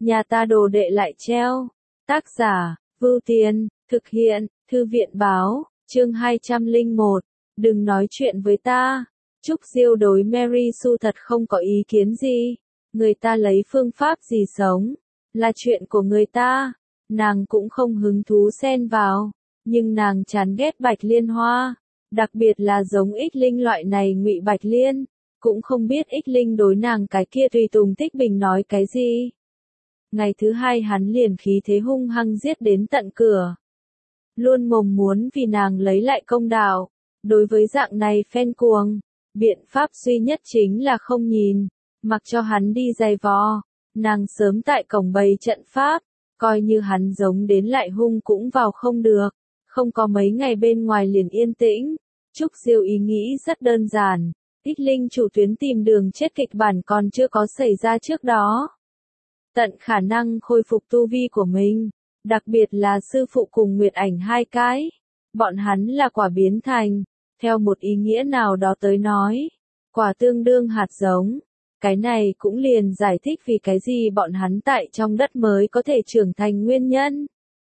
nhà ta đồ đệ lại treo. Tác giả, Vưu Tiên, thực hiện, Thư viện báo, chương 201, đừng nói chuyện với ta. Trúc Diêu đối Mary Sue thật không có ý kiến gì. Người ta lấy phương pháp gì sống, là chuyện của người ta. Nàng cũng không hứng thú xen vào, nhưng nàng chán ghét Bạch Liên Hoa, đặc biệt là giống Ích Linh loại này ngụy Bạch Liên, cũng không biết Ích Linh đối nàng cái kia tùy tùng Tích Bình nói cái gì. Ngày thứ hai hắn liền khí thế hung hăng giết đến tận cửa, luôn mồm muốn vì nàng lấy lại công đạo. Đối với dạng này phen cuồng, biện pháp duy nhất chính là không nhìn, mặc cho hắn đi giày vò. Nàng sớm tại cổng bày trận pháp, coi như hắn giống đến lại hung cũng vào không được. Không có mấy ngày bên ngoài liền yên tĩnh. Trúc Diêu ý nghĩ rất đơn giản, Ích Linh chủ tuyến tìm đường chết kịch bản còn chưa có xảy ra trước đó. Tận khả năng khôi phục tu vi của mình, đặc biệt là sư phụ cùng Nguyệt Ảnh hai cái. Bọn hắn là quả biến thành, theo một ý nghĩa nào đó tới nói, quả tương đương hạt giống. Cái này cũng liền giải thích vì cái gì bọn hắn tại trong đất mới có thể trưởng thành nguyên nhân.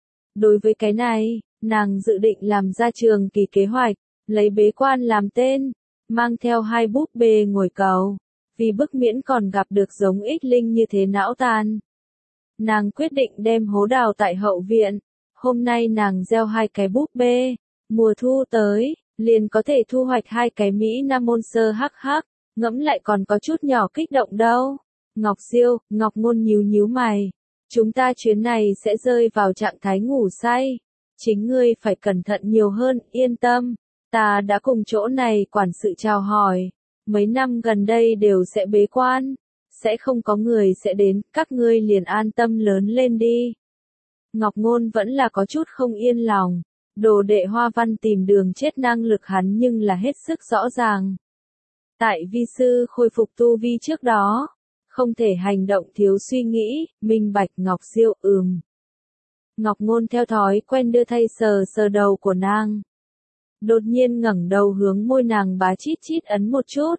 Đối với cái này, nàng dự định làm ra trường kỳ kế hoạch, lấy bế quan làm tên, mang theo 2 búp bê ngồi cầu, vì bức miễn còn gặp được giống Ích Linh như thế não tàn. Nàng quyết định đem hố đào tại hậu viện, hôm nay nàng gieo 2 cái búp bê, mùa thu tới, liền có thể thu hoạch 2 cái Mỹ Nam môn sơ hắc hắc, ngẫm lại còn có chút nhỏ kích động đâu. Ngọc Diêu, Ngọc Ngôn nhíu nhíu mày, chúng ta chuyến này sẽ rơi vào trạng thái ngủ say, chính ngươi phải cẩn thận nhiều hơn, yên tâm, ta đã cùng chỗ này quản sự chào hỏi, mấy năm gần đây đều sẽ bế quan, sẽ không có người sẽ đến, các ngươi liền an tâm lớn lên đi. Ngọc Ngôn vẫn là có chút không yên lòng, đồ đệ Hoa Văn tìm đường chết năng lực hắn nhưng là hết sức rõ ràng. Tại vi sư khôi phục tu vi trước đó, không thể hành động thiếu suy nghĩ, minh bạch. Ngọc Diêu Ngọc Ngôn theo thói quen đưa thay sờ sờ đầu của nàng. Đột nhiên ngẩng đầu hướng môi nàng bá chít chít ấn một chút.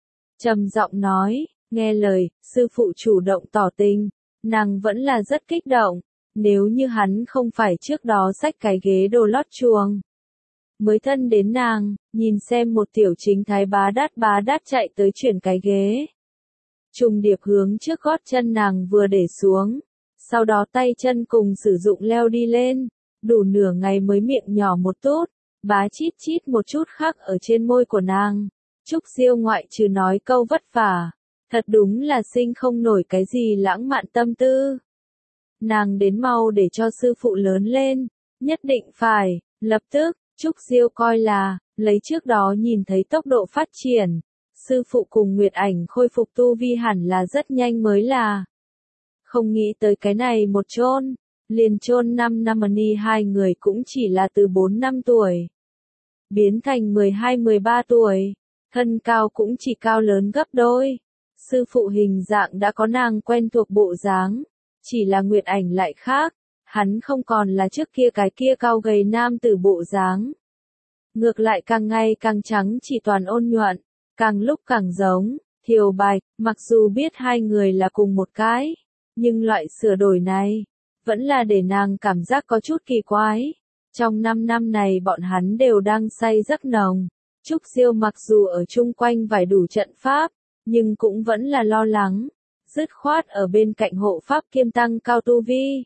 Trầm giọng nói, nghe lời, sư phụ chủ động tỏ tình, nàng vẫn là rất kích động, nếu như hắn không phải trước đó xách cái ghế đồ lót chuồng. Mới thân đến nàng, nhìn xem một tiểu chính thái bá đát chạy tới chuyển cái ghế. Trùng điệp hướng trước gót chân nàng vừa để xuống, sau đó tay chân cùng sử dụng leo đi lên, đủ nửa ngày mới miệng nhỏ một tốt, bá chít chít một chút khắc ở trên môi của nàng. Trúc Diêu ngoại trừ nói câu vất vả, thật đúng là sinh không nổi cái gì lãng mạn tâm tư. Nàng đến mau để cho sư phụ lớn lên, nhất định phải, lập tức. Trúc Diêu coi là, lấy trước đó nhìn thấy tốc độ phát triển, sư phụ cùng Nguyệt Ảnh khôi phục tu vi hẳn là rất nhanh mới là. Không nghĩ tới cái này một chôn, liền chôn 5 năm ni hai người cũng chỉ là từ 4 năm tuổi. Biến thành 12-13 tuổi, thân cao cũng chỉ cao lớn gấp đôi. Sư phụ hình dạng đã có nàng quen thuộc bộ dáng, chỉ là Nguyệt Ảnh lại khác. Hắn không còn là trước kia cái kia cao gầy nam tử bộ dáng. Ngược lại càng ngày càng trắng chỉ toàn ôn nhuận, càng lúc càng giống, Thiều Bạch, mặc dù biết hai người là cùng một cái, nhưng loại sửa đổi này, vẫn là để nàng cảm giác có chút kỳ quái. Trong 5 năm này bọn hắn đều đang say giấc nồng, Trúc Diêu mặc dù ở chung quanh vài đủ trận pháp, nhưng cũng vẫn là lo lắng, dứt khoát ở bên cạnh hộ pháp kiêm tăng cao tu vi.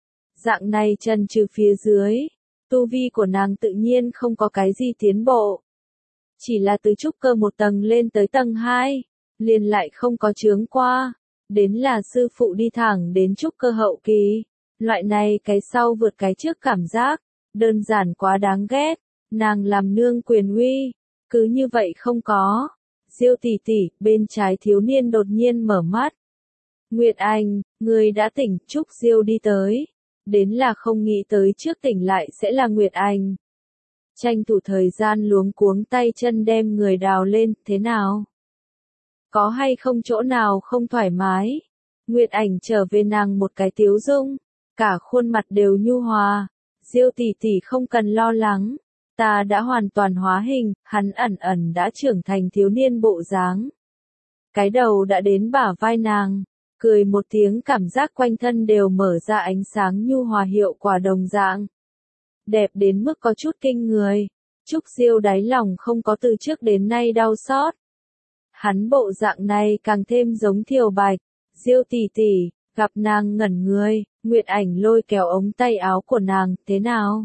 Dạng này trần trừ phía dưới, tu vi của nàng tự nhiên không có cái gì tiến bộ. Chỉ là từ trúc cơ 1 tầng lên tới tầng 2, liền lại không có chướng qua. Đến là sư phụ đi thẳng đến trúc cơ hậu kỳ. Loại này cái sau vượt cái trước cảm giác, đơn giản quá đáng ghét. Nàng làm nương quyền uy, cứ như vậy không có. Diêu tỷ tỷ, bên trái thiếu niên đột nhiên mở mắt. Nguyệt Anh, người đã tỉnh. Trúc Diêu đi tới. Đến là không nghĩ tới trước tỉnh lại sẽ là Nguyệt Anh. Tranh thủ thời gian luống cuống tay chân đem người đào lên, thế nào? Có hay không chỗ nào không thoải mái? Nguyệt Ảnh trở về nàng một cái tiếu dung, cả khuôn mặt đều nhu hòa. Diêu tỷ tỷ không cần lo lắng, ta đã hoàn toàn hóa hình, hắn ẩn ẩn đã trưởng thành thiếu niên bộ dáng. Cái đầu đã đến bả vai nàng, cười một tiếng, cảm giác quanh thân đều mở ra ánh sáng nhu hòa hiệu quả đồng dạng. Đẹp đến mức có chút kinh người. Trúc Diêu đáy lòng không có từ trước đến nay đau xót. Hắn bộ dạng này càng thêm giống Thiều Bạch. Diêu tỷ tỷ, gặp nàng ngẩn người, Nguyệt Ảnh lôi kéo ống tay áo của nàng, thế nào?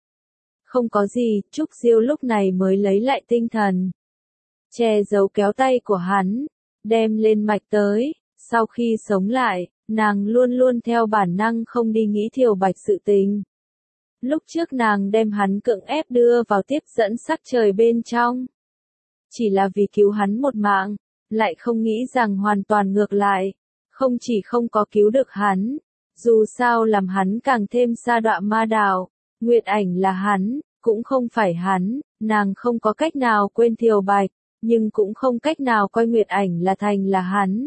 Không có gì, Trúc Diêu lúc này mới lấy lại tinh thần. Che giấu kéo tay của hắn, đem lên mạch tới, sau khi sống lại, nàng luôn luôn theo bản năng không đi nghĩ Thiều Bạch sự tình. Lúc trước nàng đem hắn cưỡng ép đưa vào tiếp dẫn sắc trời bên trong. Chỉ là vì cứu hắn một mạng, lại không nghĩ rằng hoàn toàn ngược lại. Không chỉ không có cứu được hắn, dù sao làm hắn càng thêm sa đọa ma đạo. Nguyệt Ảnh là hắn, cũng không phải hắn, nàng không có cách nào quên Thiều Bạch, nhưng cũng không cách nào coi Nguyệt Ảnh là thành là hắn.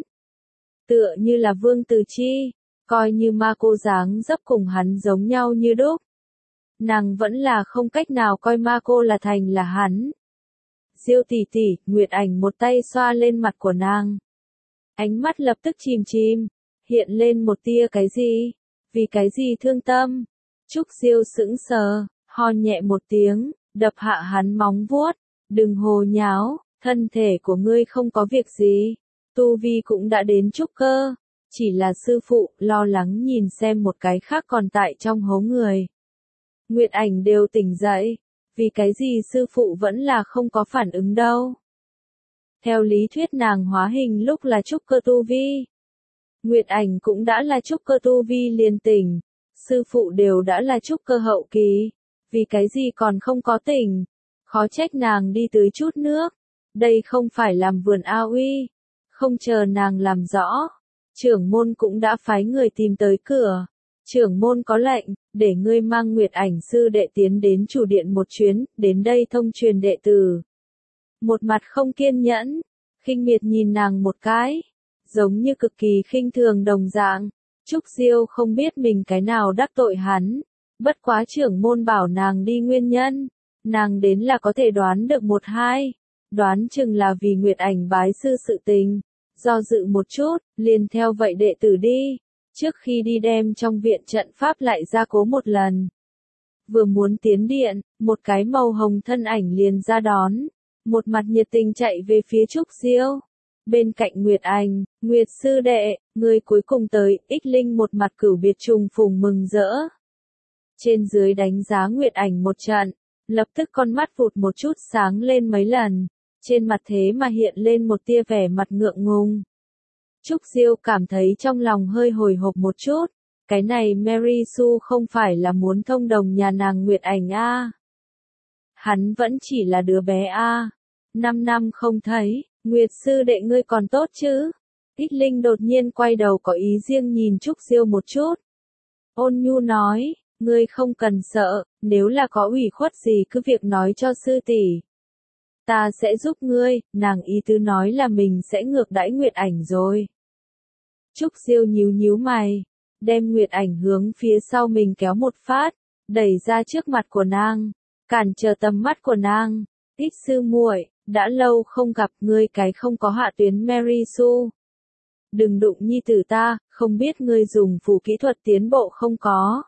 Tựa như là Vương Từ Chi, coi như ma cô dáng dấp cùng hắn giống nhau như đúc. Nàng vẫn là không cách nào coi ma cô là thành là hắn. Diêu tỷ tỷ, Nguyệt Ảnh một tay xoa lên mặt của nàng. Ánh mắt lập tức chìm chìm, hiện lên một tia cái gì? Vì cái gì thương tâm? Trúc Diêu sững sờ, ho nhẹ một tiếng, đập hạ hắn móng vuốt. Đừng hồ nháo, thân thể của ngươi không có việc gì. Tu vi cũng đã đến trúc cơ. Chỉ là sư phụ lo lắng nhìn xem một cái khác còn tại trong hố người. Nguyệt Ảnh đều tỉnh dậy. Vì cái gì sư phụ vẫn là không có phản ứng đâu? Theo lý thuyết nàng hóa hình lúc là trúc cơ tu vi. Nguyệt Ảnh cũng đã là trúc cơ tu vi liền tỉnh. Sư phụ đều đã là trúc cơ hậu kỳ. Vì cái gì còn không có tỉnh? Khó trách nàng đi tưới chút nước. Đây không phải làm vườn A Uy. Không chờ nàng làm rõ. Trưởng môn cũng đã phái người tìm tới cửa. Trưởng môn có lệnh, để ngươi mang Nguyệt Ảnh sư đệ tiến đến chủ điện một chuyến, đến đây thông truyền đệ tử. Một mặt không kiên nhẫn, khinh miệt nhìn nàng một cái, giống như cực kỳ khinh thường đồng dạng. Trúc Diêu không biết mình cái nào đắc tội hắn, bất quá trưởng môn bảo nàng đi nguyên nhân, nàng đến là có thể đoán được một hai, đoán chừng là vì Nguyệt Ảnh bái sư sự tình, do dự một chút, liền theo vậy đệ tử đi. Trước khi đi đem trong viện trận pháp lại ra cố một lần. Vừa muốn tiến điện, một cái màu hồng thân ảnh liền ra đón. Một mặt nhiệt tình chạy về phía Trúc Diêu. Bên cạnh Nguyệt Ảnh, Nguyệt sư đệ, người cuối cùng tới, Ích Linh một mặt cửu biệt trùng phùng mừng rỡ. Trên dưới đánh giá Nguyệt Ảnh một trận, lập tức con mắt vụt một chút sáng lên mấy lần. Trên mặt thế mà hiện lên một tia vẻ mặt ngượng ngùng. Trúc Diêu cảm thấy trong lòng hơi hồi hộp một chút, cái này Mary Sue không phải là muốn thông đồng nhà nàng Nguyệt Ảnh a? Hắn vẫn chỉ là đứa bé a. 5 năm không thấy, Nguyệt sư đệ ngươi còn tốt chứ? Ích Linh đột nhiên quay đầu có ý riêng nhìn Trúc Diêu một chút. Ôn nhu nói, ngươi không cần sợ, nếu là có ủy khuất gì cứ việc nói cho sư tỷ. Ta sẽ giúp ngươi, nàng ý tứ nói là mình sẽ ngược đãi Nguyệt Ảnh rồi. Trúc Diêu nhíu nhíu mày, đem Nguyệt Ảnh hướng phía sau mình kéo một phát, đẩy ra trước mặt của nàng, cản trở tầm mắt của nàng. Ít sư muội, đã lâu không gặp ngươi cái không có hạ tuyến Mary Sue. Đừng đụng nhi tử ta, không biết ngươi dùng phù kỹ thuật tiến bộ không có.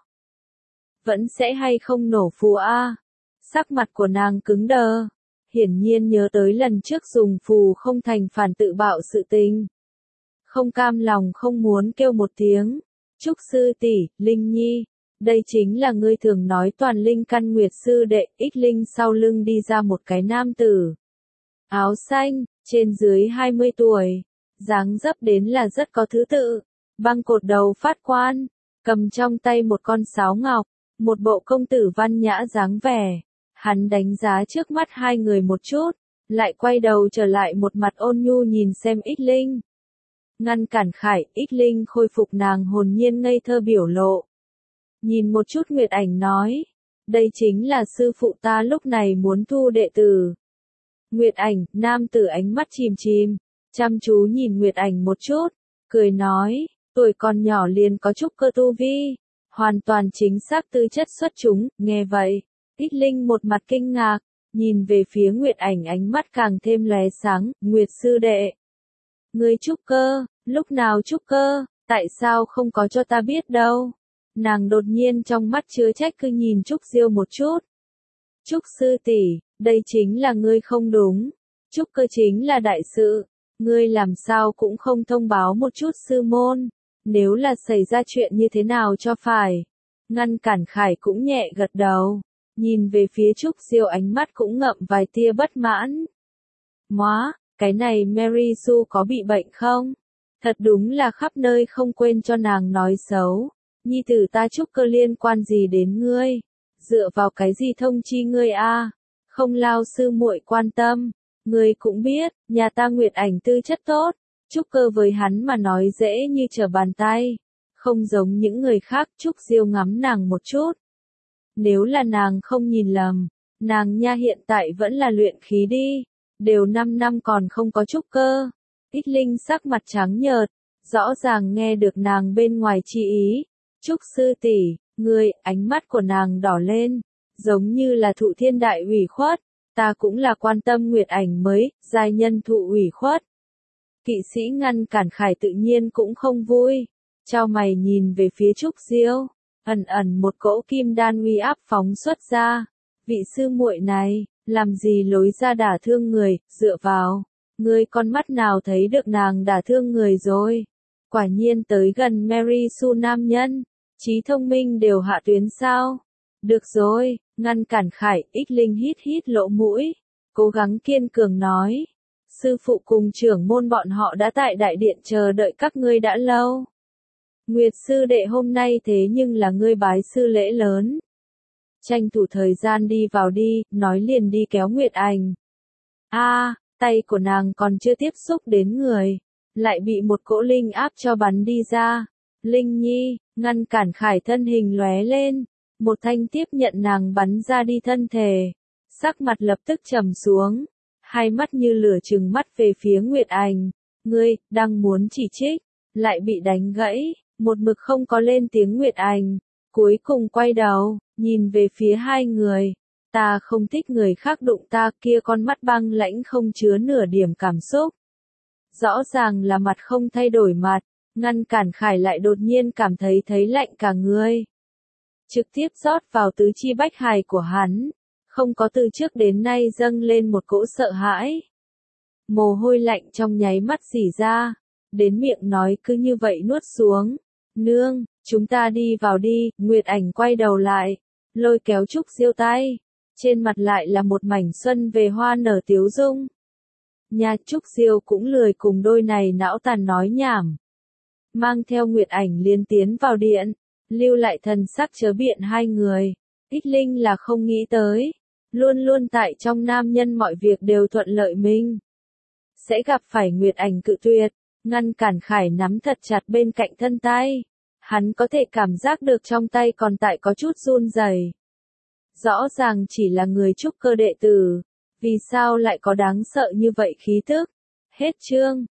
Vẫn sẽ hay không nổ phù a? Sắc mặt của nàng cứng đờ, hiển nhiên nhớ tới lần trước dùng phù không thành phản tự bạo sự tình. Không cam lòng không muốn kêu một tiếng. Trúc sư tỷ, Linh Nhi, đây chính là ngươi thường nói toàn linh căn Nguyệt sư đệ. Ích Linh sau lưng đi ra một cái nam tử. Áo xanh, trên dưới 20 tuổi, dáng dấp đến là rất có thứ tự, băng cột đầu phát quan, cầm trong tay một con sáo ngọc, một bộ công tử văn nhã dáng vẻ. Hắn đánh giá trước mắt hai người một chút, lại quay đầu trở lại một mặt ôn nhu nhìn xem Ích Linh. Ngăn cản Khải, Ích Linh khôi phục nàng hồn nhiên ngây thơ biểu lộ. Nhìn một chút Nguyệt Ảnh nói, đây chính là sư phụ ta lúc này muốn thu đệ tử. Nguyệt Ảnh, nam tử ánh mắt chìm chìm, chăm chú nhìn Nguyệt Ảnh một chút, cười nói, tuổi còn nhỏ liền có trúc cơ tu vi, hoàn toàn chính xác tư chất xuất chúng. Nghe vậy, Ích Linh một mặt kinh ngạc, nhìn về phía Nguyệt Ảnh ánh mắt càng thêm lóe sáng. Nguyệt sư đệ, ngươi trúc cơ, lúc nào trúc cơ? Tại sao không có cho ta biết đâu? Nàng đột nhiên trong mắt chứa trách cứ nhìn Trúc Diêu một chút. Trúc sư tỷ, đây chính là ngươi không đúng. Trúc cơ chính là đại sự. Ngươi làm sao cũng không thông báo một chút sư môn. Nếu là xảy ra chuyện như thế nào cho phải. Ngăn cản Khải cũng nhẹ gật đầu. Nhìn về phía Trúc Diêu ánh mắt cũng ngậm vài tia bất mãn. Móa, cái này Mary Sue có bị bệnh không? Thật đúng là khắp nơi không quên cho nàng nói xấu. Nhi tử ta Trúc cơ liên quan gì đến ngươi? Dựa vào cái gì thông chi ngươi a? Không lao sư muội quan tâm. Ngươi cũng biết, nhà ta Nguyệt Ảnh tư chất tốt. Trúc cơ với hắn mà nói dễ như trở bàn tay. Không giống những người khác. Trúc Diêu ngắm nàng một chút. Nếu là nàng không nhìn lầm, nàng nha hiện tại vẫn là luyện khí đi. Đều 5 năm còn không có trúc cơ. Ít Linh sắc mặt trắng nhợt, rõ ràng nghe được nàng bên ngoài chi ý. Trúc sư tỷ, ngươi, ánh mắt của nàng đỏ lên, giống như là thụ thiên đại ủy khuất. Ta cũng là quan tâm Nguyệt Ảnh mới, giai nhân thụ ủy khuất. Kỵ sĩ ngăn cản Khải tự nhiên cũng không vui. Chau mày nhìn về phía Trúc Diêu, ẩn ẩn một cỗ kim đan uy áp phóng xuất ra. Vị sư muội này, làm gì lối ra đả thương người, dựa vào. Ngươi con mắt nào thấy được nàng đả thương người rồi. Quả nhiên tới gần Mary Sue nam nhân, trí thông minh đều hạ tuyến sao. Được rồi, ngăn cản Khải, Ích Linh hít hít lỗ mũi. Cố gắng kiên cường nói. Sư phụ cùng trưởng môn bọn họ đã tại đại điện chờ đợi các ngươi đã lâu. Nguyệt sư đệ hôm nay thế nhưng là ngươi bái sư lễ lớn. Tranh thủ thời gian đi vào đi, nói liền đi kéo Nguyệt Ảnh. Tay của nàng còn chưa tiếp xúc đến người, lại bị một cỗ linh áp cho bắn đi ra. Linh Nhi, ngăn cản Khải thân hình lóe lên, một thanh tiếp nhận nàng bắn ra đi thân thể. Sắc mặt lập tức trầm xuống, hai mắt như lửa trừng mắt về phía Nguyệt Ảnh. Ngươi, đang muốn chỉ trích, lại bị đánh gãy, một mực không có lên tiếng Nguyệt Ảnh. Cuối cùng quay đầu, nhìn về phía hai người. Ta không thích người khác đụng ta, kia con mắt băng lãnh không chứa nửa điểm cảm xúc. Rõ ràng là mặt không thay đổi mặt, ngăn cản Khải lại đột nhiên cảm thấy lạnh cả người. Trực tiếp rót vào tứ chi bách hài của hắn, không có từ trước đến nay dâng lên một cỗ sợ hãi. Mồ hôi lạnh trong nháy mắt rỉ ra, đến miệng nói cứ như vậy nuốt xuống. Nương, chúng ta đi vào đi. Nguyệt Ảnh quay đầu lại, lôi kéo Trúc Diêu tay. Trên mặt lại là một mảnh xuân về hoa nở tiếu dung. Nhà Trúc Diêu cũng lười cùng đôi này não tàn nói nhảm. Mang theo Nguyệt Ảnh liên tiến vào điện, lưu lại thần sắc chớ biện hai người. Ích Linh là không nghĩ tới, luôn luôn tại trong nam nhân mọi việc đều thuận lợi mình. Sẽ gặp phải Nguyệt Ảnh cự tuyệt, ngăn cản Khải nắm thật chặt bên cạnh thân tay. Hắn có thể cảm giác được trong tay còn tại có chút run rẩy. Rõ ràng chỉ là người trúc cơ đệ tử, vì sao lại có đáng sợ như vậy khí tức? Hết chương.